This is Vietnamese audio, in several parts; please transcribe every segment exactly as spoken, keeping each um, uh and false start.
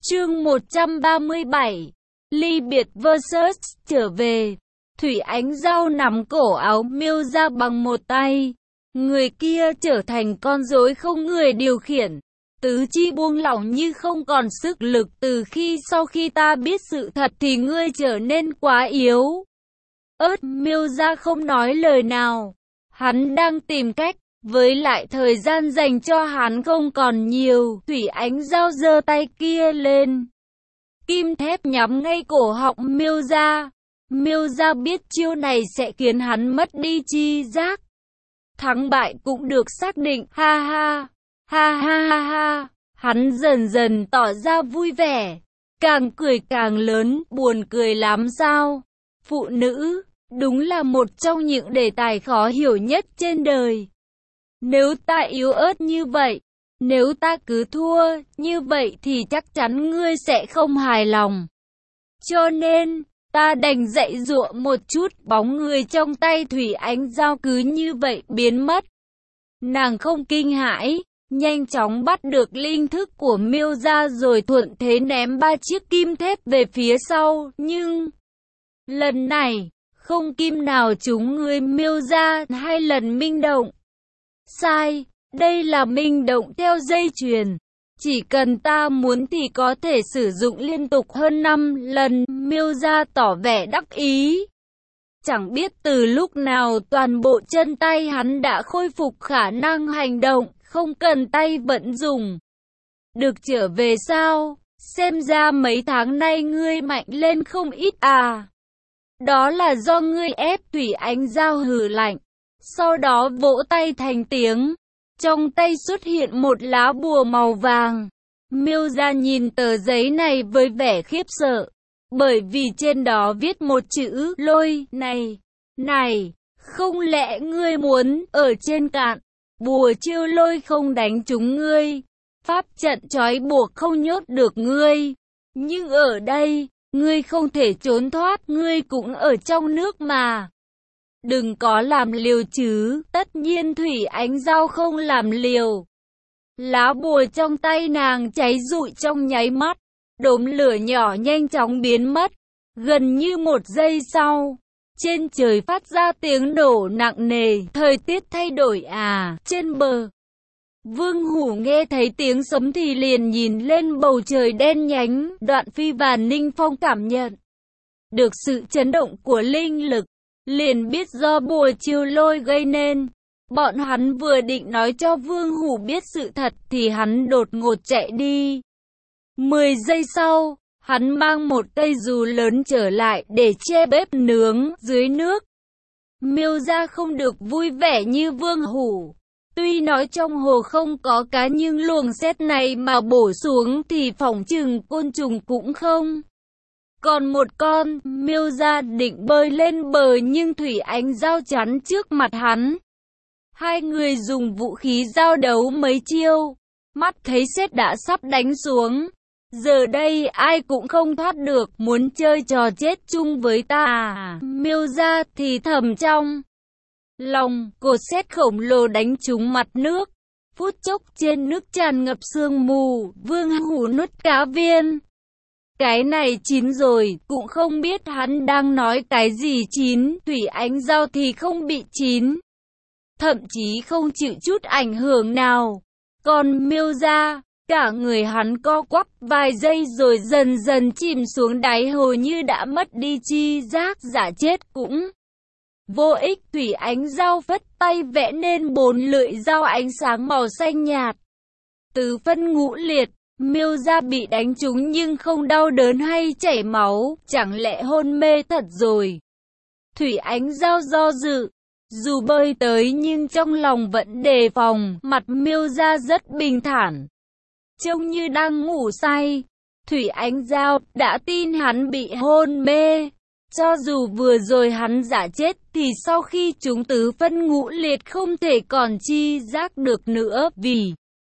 Chương một trăm ba mươi bảy, ly biệt versus trở về. Thủy Ánh Giao nắm cổ áo Miêu ra bằng một tay, người kia trở thành con rối không người điều khiển. Tứ chi buông lỏng như không còn sức lực. Từ khi sau khi ta biết sự thật thì ngươi trở nên quá yếu. Ớt Miêu ra không nói lời nào. Hắn đang tìm cách, với lại thời gian dành cho hắn không còn nhiều. Thủy Ánh Giao giơ tay kia lên, kim thép nhắm ngay cổ họng Miêu ra. Miêu ra biết chiêu này sẽ khiến hắn mất đi chi giác. Thắng bại cũng được xác định. Ha ha, ha ha ha ha. Hắn dần dần tỏ ra vui vẻ, càng cười càng lớn. Buồn cười lắm sao? Phụ nữ đúng là một trong những đề tài khó hiểu nhất trên đời. Nếu ta yếu ớt như vậy, nếu ta cứ thua như vậy thì chắc chắn ngươi sẽ không hài lòng. Cho nên, ta đành dạy dụa một chút. Bóng người trong tay Thủy Ánh Giao cứ như vậy biến mất. Nàng không kinh hãi, nhanh chóng bắt được linh thức của Miêu ra rồi thuận thế ném ba chiếc kim thép về phía sau. Nhưng, lần này, không kim nào trúng người Miêu ra. Hai lần minh động. Sai, đây là minh động theo dây chuyền. Chỉ cần ta muốn thì có thể sử dụng liên tục hơn năm lần. Miêu ra tỏ vẻ đắc ý. Chẳng biết từ lúc nào toàn bộ chân tay hắn đã khôi phục khả năng hành động, không cần tay vẫn dùng. Được trở về sao? Xem ra mấy tháng nay ngươi mạnh lên không ít à. Đó là do ngươi ép. Thủy Ánh Giao hừ lạnh, sau đó vỗ tay thành tiếng. Trong tay xuất hiện một lá bùa màu vàng. Miêu ra nhìn tờ giấy này với vẻ khiếp sợ, bởi vì trên đó viết một chữ lôi. Này, này, không lẽ ngươi muốn ở trên cạn? Bùa chiêu lôi không đánh trúng ngươi, pháp trận trói buộc không nhốt được ngươi. Nhưng ở đây, ngươi không thể trốn thoát, ngươi cũng ở trong nước mà. Đừng có làm liều chứ. Tất nhiên Thủy Ánh Giao không làm liều. Lá bùa trong tay nàng cháy rụi trong nháy mắt. Đốm lửa nhỏ nhanh chóng biến mất. Gần như một giây sau, trên trời phát ra tiếng đổ nặng nề. Thời tiết thay đổi à. Trên bờ, Vương Hủ nghe thấy tiếng sấm thì liền nhìn lên bầu trời đen nhánh. Đoạn Phi và Ninh Phong cảm nhận được sự chấn động của linh lực, liền biết do bùa chiêu lôi gây nên. Bọn hắn vừa định nói cho Vương Hủ biết sự thật thì hắn đột ngột chạy đi. Mười giây sau, hắn mang một cây dù lớn trở lại để che bếp nướng dưới nước. Miêu ra không được vui vẻ như Vương Hủ. Tuy nói trong hồ không có cá nhưng luồng sét này mà bổ xuống thì phỏng chừng côn trùng cũng không. Còn một con. Miêu ra định bơi lên bờ nhưng Thủy Ánh Giao chắn trước mặt hắn. Hai người dùng vũ khí giao đấu mấy chiêu, mắt thấy sét đã sắp đánh xuống. Giờ đây ai cũng không thoát được. Muốn chơi trò chết chung với ta à? Miêu ra thì thầm trong lòng. Cột sét khổng lồ đánh trúng mặt nước. Phút chốc trên nước tràn ngập sương mù. Vương Hủ nuốt cá viên. Cái này chín rồi, cũng không biết hắn đang nói cái gì chín. Thủy Ánh Giao thì không bị chín, thậm chí không chịu chút ảnh hưởng nào. Còn Miêu ra, cả người hắn co quắp vài giây rồi dần dần chìm xuống đáy hồ như đã mất đi chi giác. Giả chết cũng vô ích. Thủy Ánh Giao phất tay vẽ nên bốn lưỡi dao ánh sáng màu xanh nhạt. Tứ phân ngũ liệt. Miêu ra bị đánh trúng nhưng không đau đớn hay chảy máu. Chẳng lẽ hôn mê thật rồi? Thủy Ánh Giao do dự. Dù bơi tới nhưng trong lòng vẫn đề phòng. Mặt Miêu ra rất bình thản, trông như đang ngủ say. Thủy Ánh Giao đã tin hắn bị hôn mê. Cho dù vừa rồi hắn giả chết thì sau khi chúng tứ phân ngũ liệt không thể còn chi giác được nữa. Vì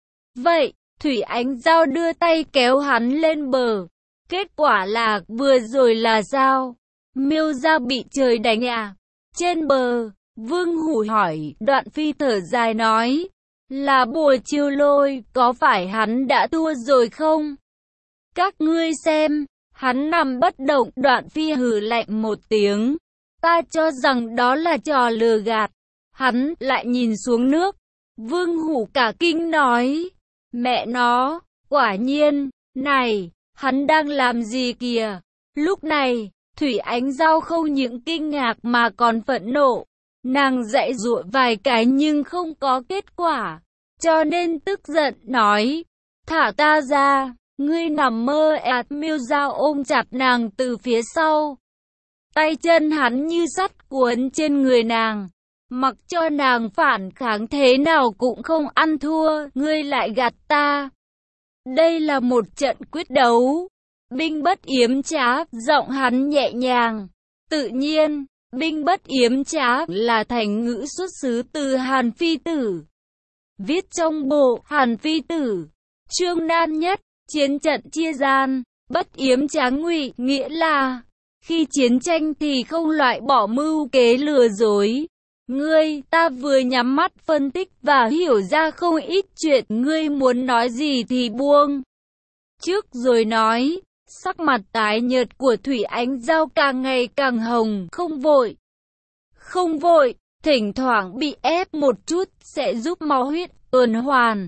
vậy, Thủy Ánh Giao đưa tay kéo hắn lên bờ. Kết quả là vừa rồi là sao? Miêu ra bị trời đánh à? Trên bờ, Vương Hủ hỏi. Đoạn Phi thở dài nói, là bùa chiêu lôi. Có phải hắn đã thua rồi không? Các ngươi xem, hắn nằm bất động. Đoạn Phi hừ lạnh một tiếng. Ta cho rằng đó là trò lừa gạt. Hắn lại nhìn xuống nước. Vương Hủ cả kinh nói. Mẹ nó, quả nhiên, này, hắn đang làm gì kìa? Lúc này, Thủy Ánh Giao không những kinh ngạc mà còn phẫn nộ. Nàng giãy giụa vài cái nhưng không có kết quả. Cho nên tức giận nói. Thả ta ra, ngươi nằm mơ ạt. Miêu Giao ôm chặt nàng từ phía sau. Tay chân hắn như sắt cuốn trên người nàng. Mặc cho nàng phản kháng thế nào cũng không ăn thua. Ngươi lại gạt ta. Đây là một trận quyết đấu. Binh bất yếm trá. Giọng hắn nhẹ nhàng. Tự nhiên, binh bất yếm trá là thành ngữ xuất xứ từ Hàn Phi Tử. Viết trong bộ Hàn Phi Tử. Chương nan nhất, chiến trận chia gian. Bất yếm trá ngụy, nghĩa là khi chiến tranh thì không loại bỏ mưu kế lừa dối. Ngươi, ta vừa nhắm mắt phân tích và hiểu ra không ít chuyện. Ngươi muốn nói gì thì buông trước rồi nói. Sắc mặt tái nhợt của Thủy Ánh Giao càng ngày càng hồng. Không vội, không vội, thỉnh thoảng bị ép một chút sẽ giúp máu huyết tuần hoàn,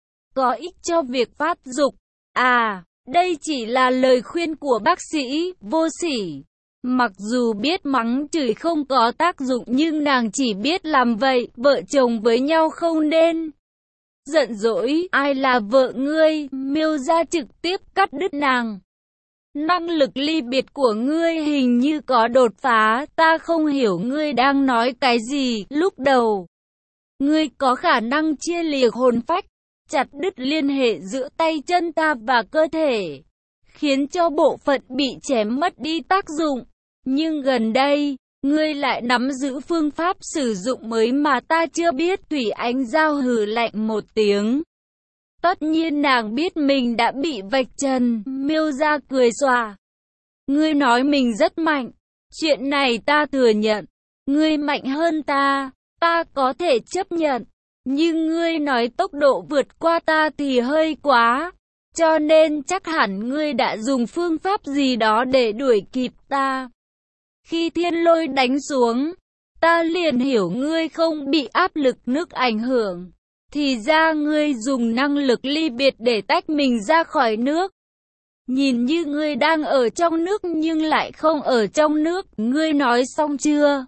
có ích cho việc phát dục. À, đây chỉ là lời khuyên của bác sĩ Vô Sỉ. Mặc dù biết mắng chửi không có tác dụng nhưng nàng chỉ biết làm vậy. Vợ chồng với nhau không nên giận dỗi. Ai là vợ ngươi? Miêu Gia trực tiếp cắt đứt nàng. Năng lực ly biệt của ngươi hình như có đột phá. Ta không hiểu ngươi đang nói cái gì. Lúc đầu, ngươi có khả năng chia lìa hồn phách, chặt đứt liên hệ giữa tay chân ta và cơ thể, khiến cho bộ phận bị chém mất đi tác dụng. Nhưng gần đây, ngươi lại nắm giữ phương pháp sử dụng mới mà ta chưa biết. Thủy Ánh Giao hừ lạnh một tiếng. Tất nhiên nàng biết mình đã bị vạch trần. Miêu Gia cười xòa. Ngươi nói mình rất mạnh. Chuyện này ta thừa nhận. Ngươi mạnh hơn ta, ta có thể chấp nhận. Nhưng ngươi nói tốc độ vượt qua ta thì hơi quá. Cho nên chắc hẳn ngươi đã dùng phương pháp gì đó để đuổi kịp ta. Khi thiên lôi đánh xuống, ta liền hiểu ngươi không bị áp lực nước ảnh hưởng. Thì ra ngươi dùng năng lực ly biệt để tách mình ra khỏi nước. Nhìn như ngươi đang ở trong nước nhưng lại không ở trong nước. Ngươi nói xong chưa?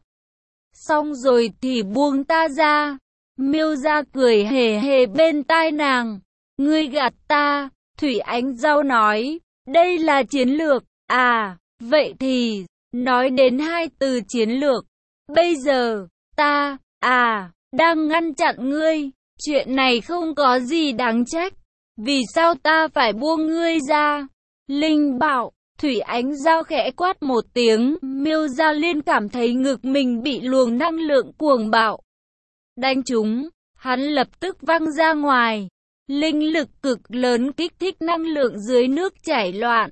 Xong rồi thì buông ta ra. Miêu Gia cười hề hề bên tai nàng. Ngươi gạt ta. Thủy Ánh Giao nói. Đây là chiến lược. À, vậy thì, nói đến hai từ chiến lược. Bây giờ, ta, à, đang ngăn chặn ngươi. Chuyện này không có gì đáng trách. Vì sao ta phải buông ngươi ra? Linh bảo. Thủy Ánh Giao khẽ quát một tiếng. Miêu Gia Liên cảm thấy ngực mình bị luồng năng lượng cuồng bạo đánh trúng. Hắn lập tức văng ra ngoài. Linh lực cực lớn kích thích năng lượng dưới nước chảy loạn.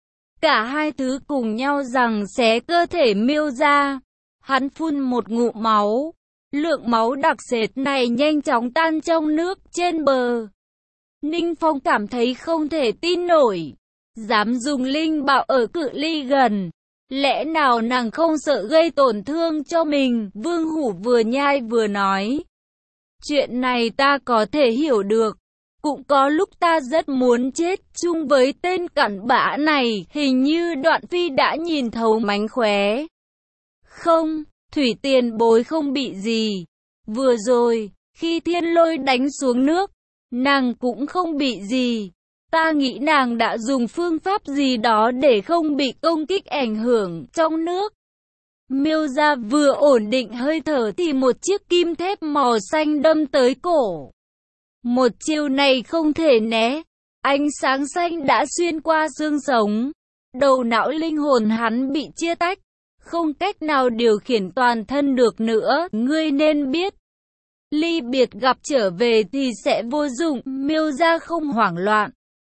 Cả hai thứ cùng nhau giằng xé cơ thể Miêu Gia. Hắn phun một ngụm máu. Lượng máu đặc sệt này nhanh chóng tan trong nước trên bờ. Ninh Phong cảm thấy không thể tin nổi. Dám dùng linh bạo ở cự ly gần. Lẽ nào nàng không sợ gây tổn thương cho mình? Vương Hủ vừa nhai vừa nói. Chuyện này ta có thể hiểu được. Cũng có lúc ta rất muốn chết chung với tên cặn bã này. Hình như Đoạn Phi đã nhìn thấu mánh khóe. Không, Thủy Tiền Bối không bị gì. Vừa rồi, khi thiên lôi đánh xuống nước, nàng cũng không bị gì. Ta nghĩ nàng đã dùng phương pháp gì đó để không bị công kích ảnh hưởng trong nước. Miêu Gia vừa ổn định hơi thở thì một chiếc kim thép màu xanh đâm tới cổ. Một chiêu này không thể né. Ánh sáng xanh đã xuyên qua xương sống. Đầu não linh hồn hắn bị chia tách. Không cách nào điều khiển toàn thân được nữa. Ngươi nên biết. Ly biệt gặp trở về thì sẽ vô dụng. Miêu Gia không hoảng loạn.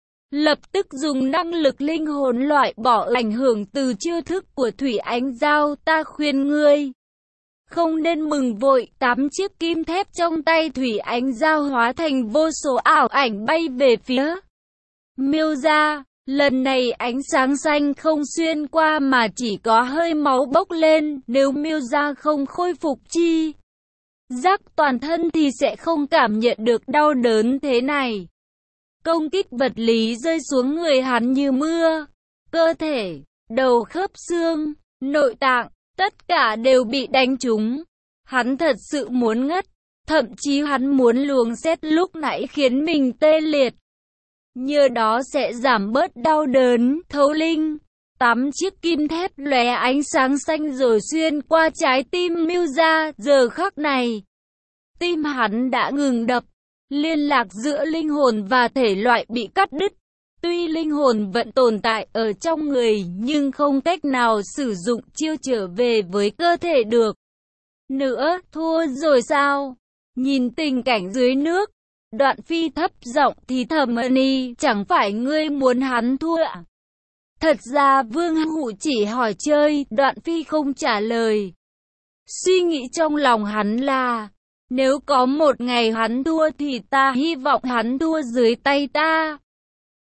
Lập tức dùng năng lực linh hồn loại bỏ ảnh hưởng từ chiêu thức của Thủy Ánh Giao. Ta khuyên ngươi không nên mừng vội. Tám chiếc kim thép trong tay Thủy Ánh Giao hóa thành vô số ảo ảnh bay về phía Miêu Gia. Lần này ánh sáng xanh không xuyên qua mà chỉ có hơi máu bốc lên, nếu Miêu Gia không khôi phục chi giác toàn thân thì sẽ không cảm nhận được đau đớn thế này. Công kích vật lý rơi xuống người hắn như mưa, cơ thể, đầu khớp xương, nội tạng, tất cả đều bị đánh trúng. Hắn thật sự muốn ngất, thậm chí hắn muốn luồng sét lúc nãy khiến mình tê liệt. Nhờ đó sẽ giảm bớt đau đớn, thấu linh. Tám chiếc kim thép lóe ánh sáng xanh rồi xuyên qua trái tim Miêu Gia. Giờ khắc này, tim hắn đã ngừng đập, liên lạc giữa linh hồn và thể loại bị cắt đứt. Tuy linh hồn vẫn tồn tại ở trong người nhưng không cách nào sử dụng chiêu trở về với cơ thể được. Nữa, thua rồi sao? Nhìn tình cảnh dưới nước, Đoạn Phi thấp giọng thì thầm, Ni, chẳng phải ngươi muốn hắn thua à? Thật ra Vương Hụ chỉ hỏi chơi, Đoạn Phi không trả lời. Suy nghĩ trong lòng hắn là, nếu có một ngày hắn thua thì ta hy vọng hắn thua dưới tay ta.